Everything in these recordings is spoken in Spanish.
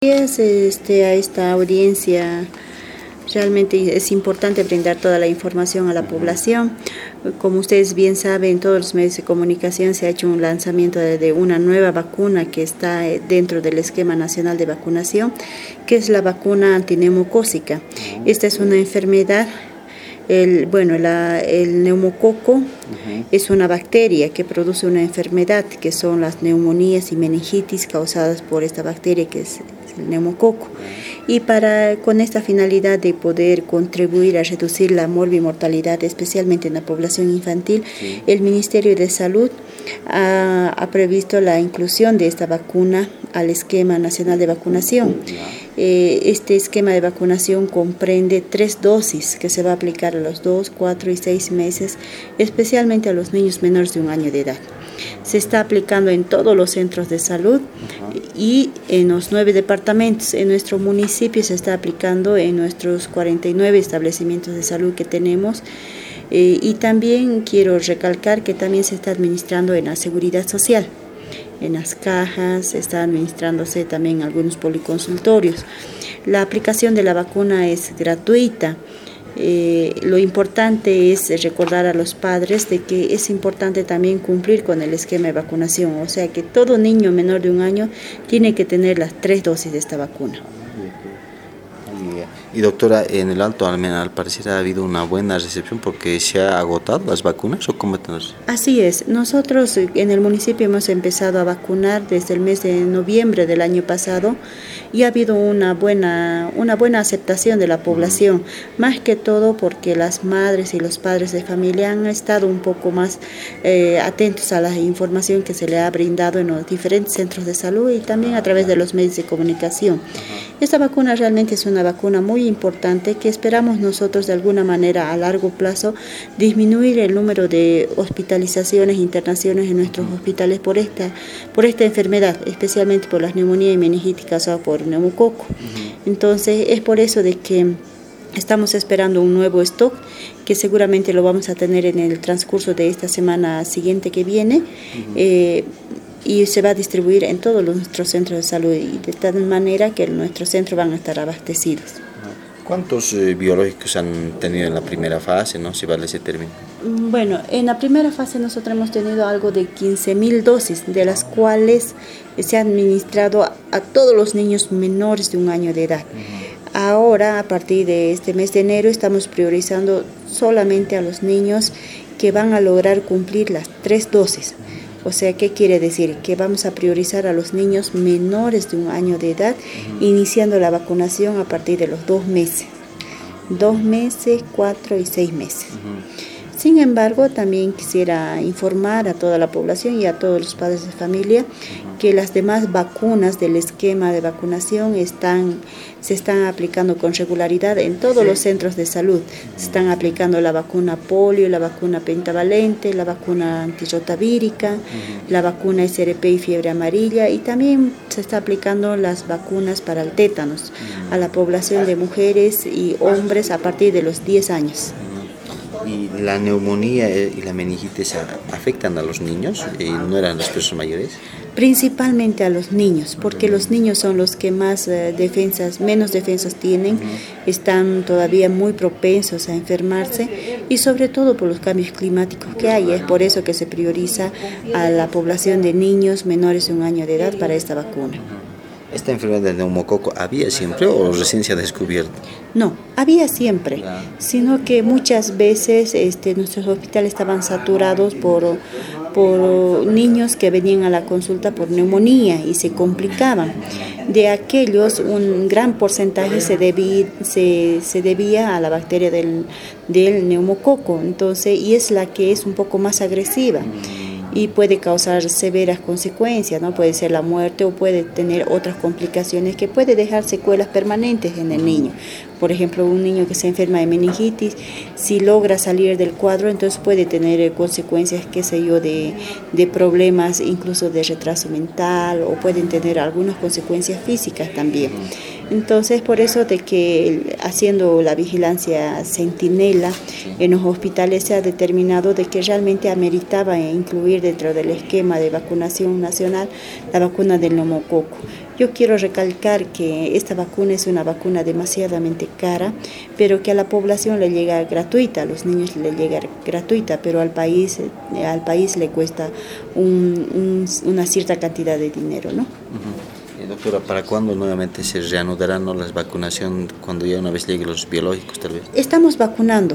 A esta audiencia realmente es importante brindar toda la información a la población. Como ustedes bien saben, en todos los medios de comunicación se ha hecho un lanzamiento de una nueva vacuna que está dentro del esquema nacional de vacunación, que es la vacuna antineumocócica. Esta es una enfermedad. El neumococo es una bacteria que produce una enfermedad que son las neumonías y meningitis causadas por esta bacteria que es el neumococo. Y con esta finalidad de poder contribuir a reducir la morbimortalidad, especialmente en la población infantil, el Ministerio de Salud ha previsto la inclusión de esta vacuna al esquema nacional de vacunación. Este esquema de vacunación comprende 3 dosis que se va a aplicar a los 2, 4 y 6 meses, especialmente a los niños menores de 1 año de edad. Se está aplicando en todos los centros de salud y en los 9 departamentos. En nuestro municipio se está aplicando en nuestros 49 establecimientos de salud que tenemos. Y también quiero recalcar que también se está administrando en la seguridad social. En las cajas, está administrándose también en algunos policonsultorios. La aplicación de la vacuna es gratuita. Lo importante es recordar a los padres de que es importante también cumplir con el esquema de vacunación, o sea que todo niño menor de 1 año tiene que tener las 3 dosis de esta vacuna. Y doctora, en el Alto Almena al parecer ha habido una buena recepción porque se ha agotado las vacunas, ¿o cómo tenemos? Así es, nosotros en el municipio hemos empezado a vacunar desde el mes de noviembre del año pasado y ha habido una buena aceptación de la población, más que todo porque las madres y los padres de familia han estado un poco más atentos a la información que se le ha brindado en los diferentes centros de salud y también a través de los medios de comunicación. Esta vacuna realmente es una vacuna muy importante que esperamos nosotros de alguna manera a largo plazo disminuir el número de hospitalizaciones e internaciones en nuestros hospitales por esta enfermedad, especialmente por las neumonías y meningitis causadas por neumococo. Entonces es por eso de que estamos esperando un nuevo stock que seguramente lo vamos a tener en el transcurso de esta semana siguiente que viene. Y se va a distribuir en todos nuestros centros de salud y de tal manera que nuestros centros van a estar abastecidos. ¿Cuántos biológicos han tenido en la primera fase, no? Si vale ese término. Bueno, en la primera fase nosotros hemos tenido algo de 15.000 dosis, de las cuales se ha administrado a todos los niños menores de 1 año de edad. Ahora, a partir de este mes de enero, estamos priorizando solamente a los niños que van a lograr cumplir las 3 dosis. O sea, ¿qué quiere decir? Que vamos a priorizar a los niños menores de 1 año de edad, iniciando la vacunación a partir de los 2 meses. 2 meses, 4 y 6 meses. Sin embargo, también quisiera informar a toda la población y a todos los padres de familia que las demás vacunas del esquema de vacunación se están aplicando con regularidad en todos los centros de salud. Se están aplicando la vacuna polio, la vacuna pentavalente, la vacuna antirrotavírica, la vacuna SRP y fiebre amarilla, y también se está aplicando las vacunas para el tétanos a la población de mujeres y hombres a partir de los 10 años. ¿Y la neumonía y la meningitis afectan a los niños y no eran las personas mayores? Principalmente a los niños, porque los niños son los que menos defensas tienen, están todavía muy propensos a enfermarse y sobre todo por los cambios climáticos que hay. Es por eso que se prioriza a la población de niños menores de 1 año de edad para esta vacuna. ¿Esta enfermedad del neumococo había siempre o recién se ha descubierto? No, había siempre, sino que muchas veces nuestros hospitales estaban saturados por niños que venían a la consulta por neumonía y se complicaban. De aquellos, un gran porcentaje se debía a la bacteria del neumococo, entonces, y es la que es un poco más agresiva y puede causar severas consecuencias, ¿no? Puede ser la muerte o puede tener otras complicaciones que puede dejar secuelas permanentes en el niño. Por ejemplo, un niño que se enferma de meningitis, si logra salir del cuadro, entonces puede tener consecuencias, de problemas, incluso de retraso mental, o pueden tener algunas consecuencias físicas también. Entonces, por eso de que haciendo la vigilancia centinela en los hospitales se ha determinado de que realmente ameritaba incluir dentro del esquema de vacunación nacional la vacuna del neumococo. Yo quiero recalcar que esta vacuna es una vacuna demasiadamente cara, pero que a la población le llega gratuita, a los niños le llega gratuita, pero al país le cuesta una cierta cantidad de dinero, ¿no? Doctora, ¿para cuándo nuevamente se reanudarán, ¿no?, las vacunación, cuando ya una vez lleguen los biológicos tal vez? Estamos vacunando.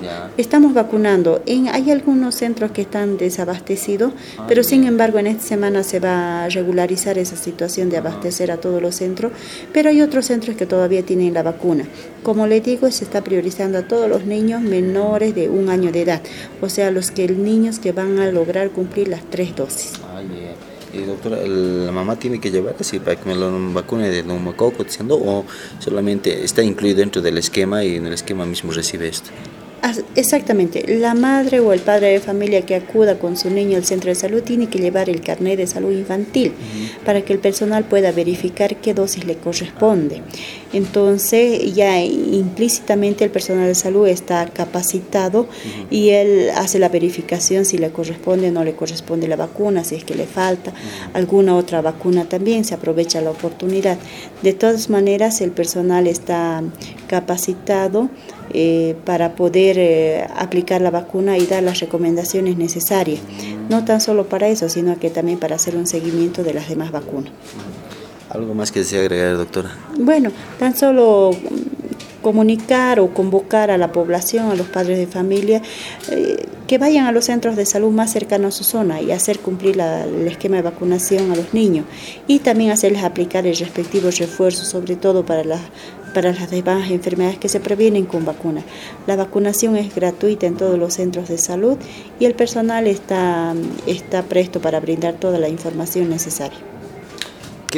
Hay algunos centros que están desabastecidos, pero sin embargo en esta semana se va a regularizar esa situación de abastecer a todos los centros, pero hay otros centros que todavía tienen la vacuna. Como les digo, se está priorizando a todos los niños menores de 1 año de edad, o sea, los niños que van a lograr cumplir las 3 dosis. Y doctora, ¿la mamá tiene que llevar así para que me lo vacune de neumococo, diciendo, o solamente está incluido dentro del esquema y en el esquema mismo recibe esto? Exactamente, la madre o el padre de familia que acuda con su niño al centro de salud tiene que llevar el carnet de salud infantil para que el personal pueda verificar qué dosis le corresponde. Entonces ya implícitamente el personal de salud está capacitado y él hace la verificación si le corresponde o no le corresponde la vacuna, si es que le falta alguna otra vacuna también, se aprovecha la oportunidad. De todas maneras el personal está capacitado para poder aplicar la vacuna y dar las recomendaciones necesarias, no tan solo para eso, sino que también para hacer un seguimiento de las demás vacunas. ¿Algo más que desea agregar, doctora? Bueno, tan solo comunicar o convocar a la población, a los padres de familia, que vayan a los centros de salud más cercanos a su zona y hacer cumplir el esquema de vacunación a los niños y también hacerles aplicar el respectivo refuerzo, sobre todo para las demás enfermedades que se previenen con vacunas. La vacunación es gratuita en todos los centros de salud y el personal está presto para brindar toda la información necesaria.